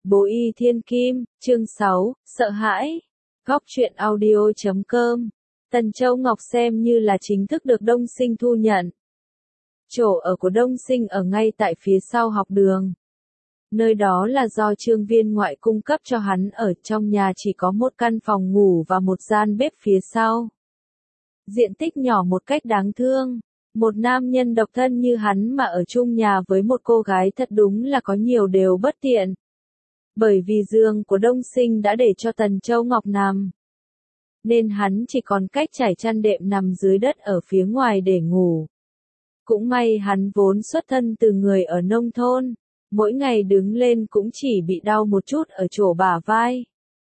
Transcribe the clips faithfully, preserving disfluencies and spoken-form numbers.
Bố y thiên kim, chương sáu, sợ hãi. Góc truyện audio chấm com. Tần Châu Ngọc xem như là chính thức được Đông Sinh thu nhận. Chỗ ở của Đông Sinh ở ngay tại phía sau học đường. Nơi đó là do Trương Viên ngoại cung cấp cho hắn ở, trong nhà chỉ có một căn phòng ngủ và một gian bếp phía sau. Diện tích nhỏ một cách đáng thương. Một nam nhân độc thân như hắn mà ở chung nhà với một cô gái thật đúng là có nhiều điều bất tiện. Bởi vì giường của Đông Sinh đã để cho Tần Châu Ngọc nằm, nên hắn chỉ còn cách trải chăn đệm nằm dưới đất ở phía ngoài để ngủ. Cũng may hắn vốn xuất thân từ người ở nông thôn, mỗi ngày đứng lên cũng chỉ bị đau một chút ở chỗ bả vai.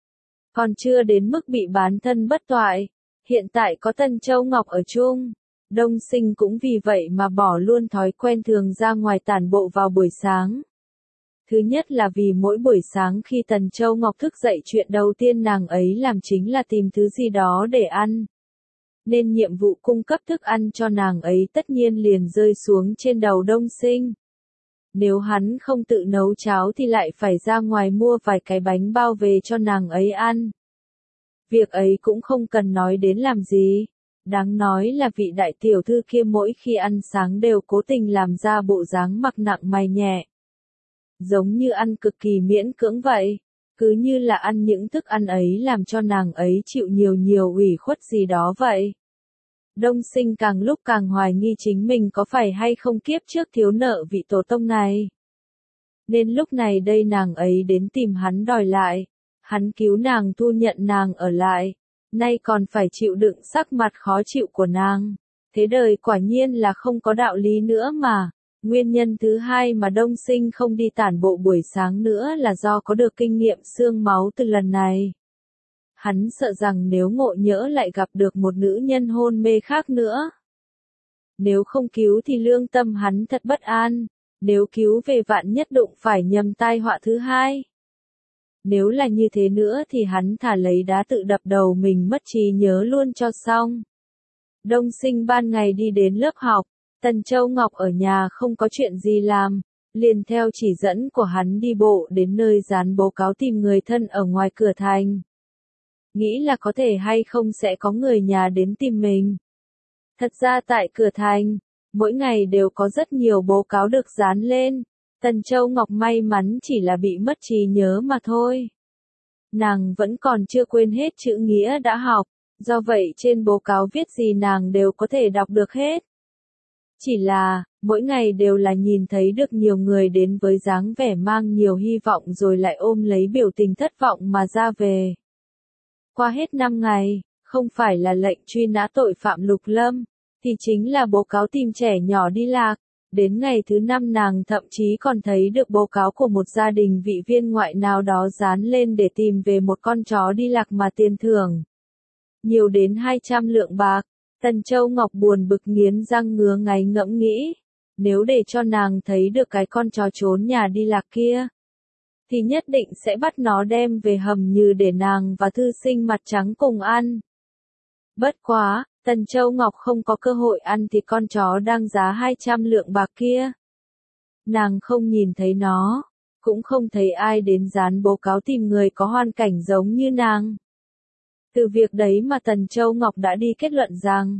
Còn chưa đến mức bị bán thân bất toại, hiện tại có Tần Châu Ngọc ở chung, Đông Sinh cũng vì vậy mà bỏ luôn thói quen thường ra ngoài tản bộ vào buổi sáng. Thứ nhất là vì mỗi buổi sáng khi Tần Châu Ngọc thức dậy chuyện đầu tiên nàng ấy làm chính là tìm thứ gì đó để ăn. Nên nhiệm vụ cung cấp thức ăn cho nàng ấy tất nhiên liền rơi xuống trên đầu Đông Sinh. Nếu hắn không tự nấu cháo thì lại phải ra ngoài mua vài cái bánh bao về cho nàng ấy ăn. Việc ấy cũng không cần nói đến làm gì. Đáng nói là vị đại tiểu thư kia mỗi khi ăn sáng đều cố tình làm ra bộ dáng mặc nặng mày nhẹ. Giống như ăn cực kỳ miễn cưỡng vậy, cứ như là ăn những thức ăn ấy làm cho nàng ấy chịu nhiều nhiều ủy khuất gì đó vậy. Đông Sinh càng lúc càng hoài nghi chính mình có phải hay không kiếp trước thiếu nợ vị tổ tông này. Nên lúc này đây nàng ấy đến tìm hắn đòi lại, hắn cứu nàng thu nhận nàng ở lại, nay còn phải chịu đựng sắc mặt khó chịu của nàng. Thế đời quả nhiên là không có đạo lý nữa mà. Nguyên nhân thứ hai mà Đông Sinh không đi tản bộ buổi sáng nữa là do có được kinh nghiệm xương máu từ lần này. Hắn sợ rằng nếu ngộ nhỡ lại gặp được một nữ nhân hôn mê khác nữa. Nếu không cứu thì lương tâm hắn thật bất an, nếu cứu về vạn nhất đụng phải nhầm tai họa thứ hai. Nếu là như thế nữa thì hắn thà lấy đá tự đập đầu mình mất trí nhớ luôn cho xong. Đông Sinh ban ngày đi đến lớp học. Tần Châu Ngọc ở nhà không có chuyện gì làm, liền theo chỉ dẫn của hắn đi bộ đến nơi dán báo cáo tìm người thân ở ngoài cửa thành. Nghĩ là có thể hay không sẽ có người nhà đến tìm mình. Thật ra tại cửa thành, mỗi ngày đều có rất nhiều báo cáo được dán lên, Tần Châu Ngọc may mắn chỉ là bị mất trí nhớ mà thôi. Nàng vẫn còn chưa quên hết chữ nghĩa đã học, do vậy trên báo cáo viết gì nàng đều có thể đọc được hết. Chỉ là, mỗi ngày đều là nhìn thấy được nhiều người đến với dáng vẻ mang nhiều hy vọng rồi lại ôm lấy biểu tình thất vọng mà ra về. Qua hết năm ngày, không phải là lệnh truy nã tội phạm Lục Lâm, thì chính là báo cáo tìm trẻ nhỏ đi lạc. Đến ngày thứ năm nàng thậm chí còn thấy được báo cáo của một gia đình vị viên ngoại nào đó dán lên để tìm về một con chó đi lạc mà tiền thưởng nhiều đến hai trăm lượng bạc. Tần Châu Ngọc buồn bực nghiến răng ngứa ngáy ngẫm nghĩ, nếu để cho nàng thấy được cái con chó trốn nhà đi lạc kia, thì nhất định sẽ bắt nó đem về hầm như để nàng và thư sinh mặt trắng cùng ăn. Bất quá, Tần Châu Ngọc không có cơ hội ăn thì con chó đang giá hai trăm lượng bạc kia. Nàng không nhìn thấy nó, cũng không thấy ai đến dán báo cáo tìm người có hoàn cảnh giống như nàng. Từ việc đấy mà Tần Châu Ngọc đã đi kết luận rằng,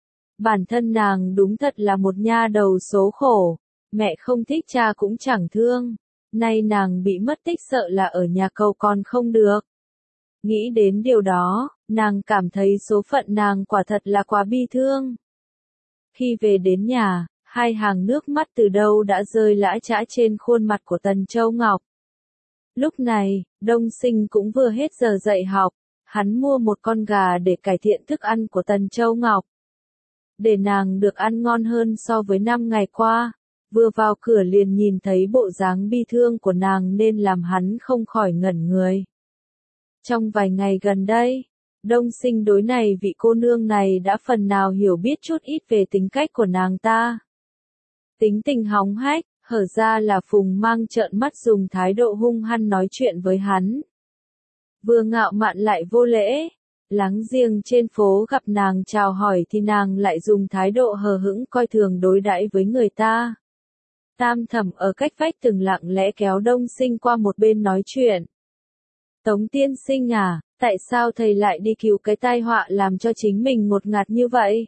bản thân nàng đúng thật là một nha đầu số khổ, mẹ không thích cha cũng chẳng thương, nay nàng bị mất tích sợ là ở nhà cầu còn không được. Nghĩ đến điều đó, nàng cảm thấy số phận nàng quả thật là quá bi thương. Khi về đến nhà, hai hàng nước mắt từ đâu đã rơi lã chã trên khuôn mặt của Tần Châu Ngọc. Lúc này, Đông Sinh cũng vừa hết giờ dạy học. Hắn mua một con gà để cải thiện thức ăn của Tần Châu Ngọc. Để nàng được ăn ngon hơn so với năm ngày qua, vừa vào cửa liền nhìn thấy bộ dáng bi thương của nàng nên làm hắn không khỏi ngẩn người. Trong vài ngày gần đây, Đông Sinh đối này vị cô nương này đã phần nào hiểu biết chút ít về tính cách của nàng ta. Tính tình hóng hách, hở ra là Phùng Mang trợn mắt dùng thái độ hung hăng nói chuyện với hắn. Vừa ngạo mạn lại vô lễ, láng giềng trên phố gặp nàng chào hỏi thì nàng lại dùng thái độ hờ hững coi thường đối đãi với người ta. Tam Thẩm ở cách vách từng lặng lẽ kéo Đông Sinh qua một bên nói chuyện. Tống tiên sinh à, tại sao thầy lại đi cứu cái tai họa làm cho chính mình ngột ngạt như vậy?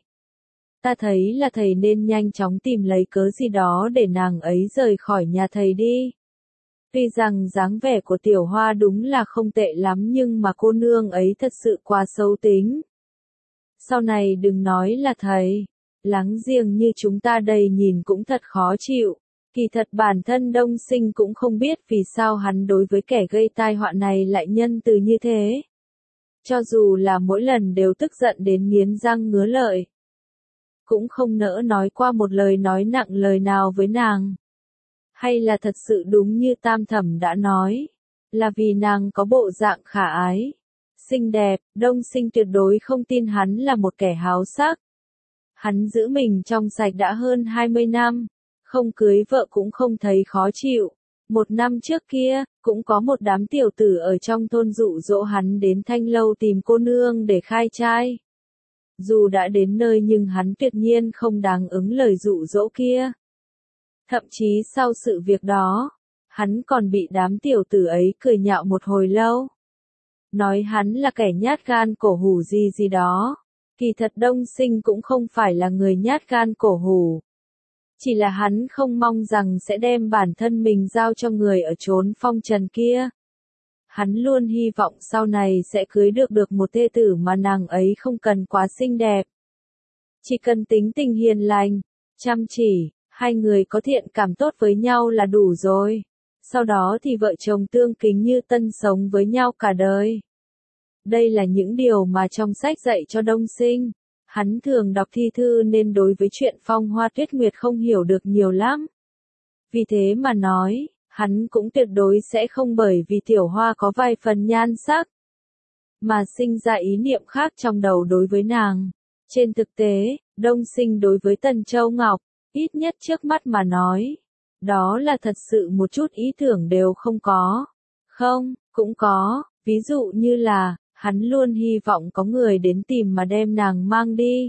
Ta thấy là thầy nên nhanh chóng tìm lấy cớ gì đó để nàng ấy rời khỏi nhà thầy đi. Tuy rằng dáng vẻ của Tiểu Hoa đúng là không tệ lắm nhưng mà cô nương ấy thật sự quá xấu tính. Sau này đừng nói là thầy, láng giềng như chúng ta đây nhìn cũng thật khó chịu. Kỳ thật bản thân Đông Sinh cũng không biết vì sao hắn đối với kẻ gây tai họa này lại nhân từ như thế. Cho dù là mỗi lần đều tức giận đến nghiến răng ngứa lợi, cũng không nỡ nói qua một lời nói nặng lời nào với nàng. Hay là thật sự đúng như Tam Thẩm đã nói, là vì nàng có bộ dạng khả ái, xinh đẹp. Đông Sinh tuyệt đối không tin hắn là một kẻ háo sắc. Hắn giữ mình trong sạch đã hơn hai mươi năm, không cưới vợ cũng không thấy khó chịu. Một năm trước kia, cũng có một đám tiểu tử ở trong thôn dụ dỗ hắn đến Thanh Lâu tìm cô nương để khai trai. Dù đã đến nơi nhưng hắn tuyệt nhiên không đáng ứng lời dụ dỗ kia. Thậm chí sau sự việc đó, hắn còn bị đám tiểu tử ấy cười nhạo một hồi lâu. Nói hắn là kẻ nhát gan cổ hủ gì gì đó. Kỳ thật Đông Sinh cũng không phải là người nhát gan cổ hủ. Chỉ là hắn không mong rằng sẽ đem bản thân mình giao cho người ở chốn phong trần kia. Hắn luôn hy vọng sau này sẽ cưới được được một thê tử mà nàng ấy không cần quá xinh đẹp. Chỉ cần tính tình hiền lành, chăm chỉ, hai người có thiện cảm tốt với nhau là đủ rồi. Sau đó thì vợ chồng tương kính như tân sống với nhau cả đời. Đây là những điều mà trong sách dạy cho Đông Sinh. Hắn thường đọc thi thư nên đối với chuyện phong hoa tuyết nguyệt không hiểu được nhiều lắm. Vì thế mà nói, hắn cũng tuyệt đối sẽ không bởi vì Tiểu Hoa có vài phần nhan sắc, mà sinh ra ý niệm khác trong đầu đối với nàng. Trên thực tế, Đông Sinh đối với Tần Châu Ngọc, ít nhất trước mắt mà nói, đó là thật sự một chút ý tưởng đều không có. Không, cũng có, ví dụ như là, hắn luôn hy vọng có người đến tìm mà đem nàng mang đi.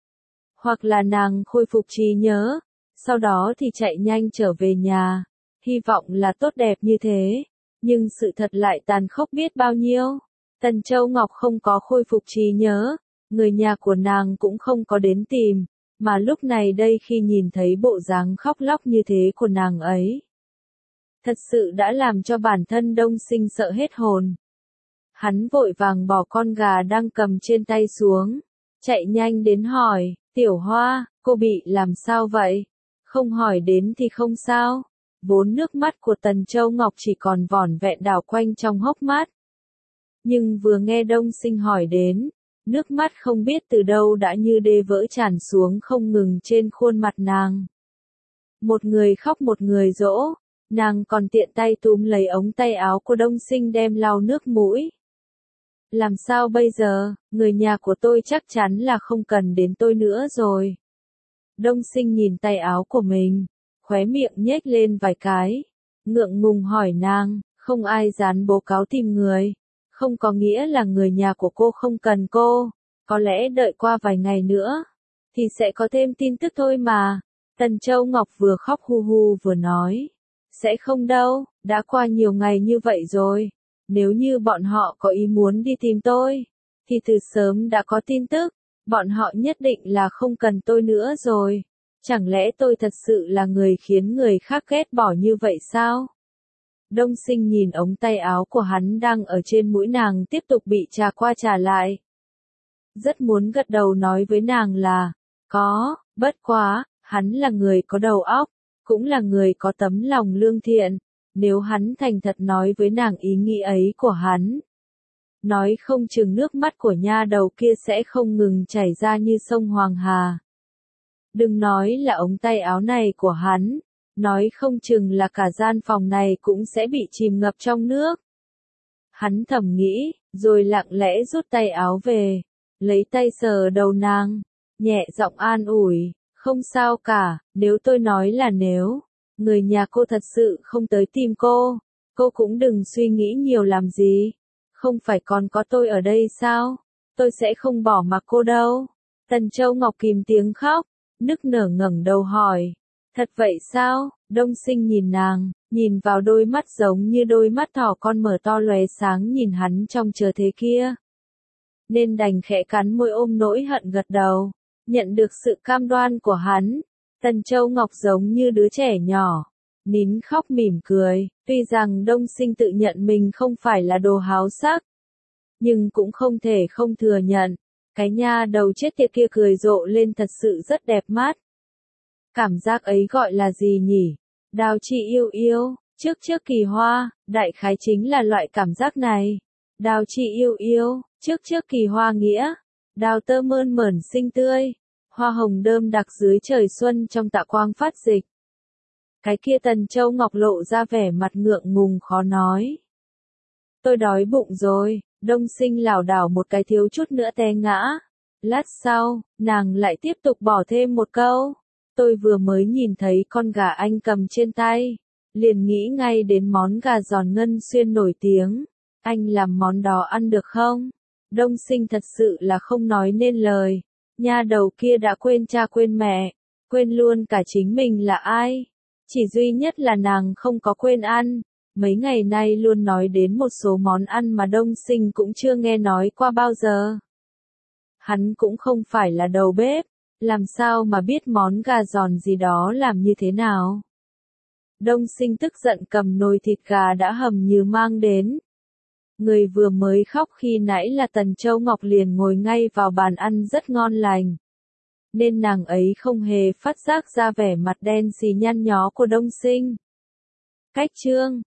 Hoặc là nàng khôi phục trí nhớ, sau đó thì chạy nhanh trở về nhà. Hy vọng là tốt đẹp như thế, nhưng sự thật lại tàn khốc biết bao nhiêu. Tần Châu Ngọc không có khôi phục trí nhớ, người nhà của nàng cũng không có đến tìm, mà lúc này đây khi nhìn thấy bộ dáng khóc lóc như thế của nàng ấy, thật sự đã làm cho bản thân Đông Sinh sợ hết hồn. Hắn vội vàng bỏ con gà đang cầm trên tay xuống, chạy nhanh đến hỏi, Tiểu Hoa, cô bị làm sao vậy? Không hỏi đến thì không sao. Vốn nước mắt của Tần Châu Ngọc chỉ còn vỏn vẹn đảo quanh trong hốc mắt. Nhưng vừa nghe Đông Sinh hỏi đến, nước mắt không biết từ đâu đã như đê vỡ tràn xuống không ngừng trên khuôn mặt nàng. Một người khóc một người dỗ, nàng còn tiện tay túm lấy ống tay áo của Đông Sinh đem lau nước mũi. Làm sao bây giờ, người nhà của tôi chắc chắn là không cần đến tôi nữa rồi. Đông Sinh nhìn tay áo của mình, khóe miệng nhếch lên vài cái, ngượng ngùng hỏi nàng, không ai dán bố cáo tìm người, không có nghĩa là người nhà của cô không cần cô, có lẽ đợi qua vài ngày nữa, thì sẽ có thêm tin tức thôi mà. Tần Châu Ngọc vừa khóc hu hu vừa nói, sẽ không đâu, đã qua nhiều ngày như vậy rồi, nếu như bọn họ có ý muốn đi tìm tôi, thì từ sớm đã có tin tức, bọn họ nhất định là không cần tôi nữa rồi. Chẳng lẽ tôi thật sự là người khiến người khác ghét bỏ như vậy sao? Đông Sinh nhìn ống tay áo của hắn đang ở trên mũi nàng tiếp tục bị chà qua chà lại. Rất muốn gật đầu nói với nàng là, có, bất quá, hắn là người có đầu óc, cũng là người có tấm lòng lương thiện. Nếu hắn thành thật nói với nàng ý nghĩ ấy của hắn, nói không chừng nước mắt của nha đầu kia sẽ không ngừng chảy ra như sông Hoàng Hà. Đừng nói là ống tay áo này của hắn, nói không chừng là cả gian phòng này cũng sẽ bị chìm ngập trong nước. Hắn thầm nghĩ, rồi lặng lẽ rút tay áo về, lấy tay sờ đầu nàng, nhẹ giọng an ủi, không sao cả, nếu tôi nói là nếu, người nhà cô thật sự không tới tìm cô, cô cũng đừng suy nghĩ nhiều làm gì, không phải còn có tôi ở đây sao, tôi sẽ không bỏ mặc cô đâu. Tần Châu Ngọc kìm tiếng khóc, nức nở ngẩng đầu hỏi, Thật vậy sao? Đông Sinh nhìn nàng, nhìn vào đôi mắt giống như đôi mắt thỏ con mở to lóe sáng nhìn hắn trong chờ thế kia. Nên đành khẽ cắn môi ôm nỗi hận gật đầu, nhận được sự cam đoan của hắn. Tần Châu Ngọc giống như đứa trẻ nhỏ, nín khóc mỉm cười, tuy rằng Đông Sinh tự nhận mình không phải là đồ háo sắc, nhưng cũng không thể không thừa nhận, cái nha đầu chết tiệt kia cười rộ lên thật sự rất đẹp mắt. Cảm giác ấy gọi là gì nhỉ? Đào chị yêu yêu, trước trước kỳ hoa, đại khái chính là loại cảm giác này. Đào chị yêu yêu, trước trước kỳ hoa nghĩa, đào tơ mơn mởn xinh tươi, hoa hồng đơm đặc dưới trời xuân trong tạ quang phát dịch. Cái kia Tần Châu Ngọc lộ ra vẻ mặt ngượng ngùng khó nói. Tôi đói bụng rồi, Đông Sinh lảo đảo một cái thiếu chút nữa té ngã. Lát sau, nàng lại tiếp tục bỏ thêm một câu. Tôi vừa mới nhìn thấy con gà anh cầm trên tay, liền nghĩ ngay đến món gà giòn ngân xuyên nổi tiếng. Anh làm món đó ăn được không? Đông Sinh thật sự là không nói nên lời. Nha đầu kia đã quên cha quên mẹ, quên luôn cả chính mình là ai. Chỉ duy nhất là nàng không có quên ăn. Mấy ngày nay luôn nói đến một số món ăn mà Đông Sinh cũng chưa nghe nói qua bao giờ. Hắn cũng không phải là đầu bếp, làm sao mà biết món gà giòn gì đó làm như thế nào. Đông Sinh tức giận cầm nồi thịt gà đã hầm như mang đến. Người vừa mới khóc khi nãy là Tần Châu Ngọc liền ngồi ngay vào bàn ăn rất ngon lành. Nên nàng ấy không hề phát giác ra vẻ mặt đen xì nhăn nhó của Đông Sinh. Cách chương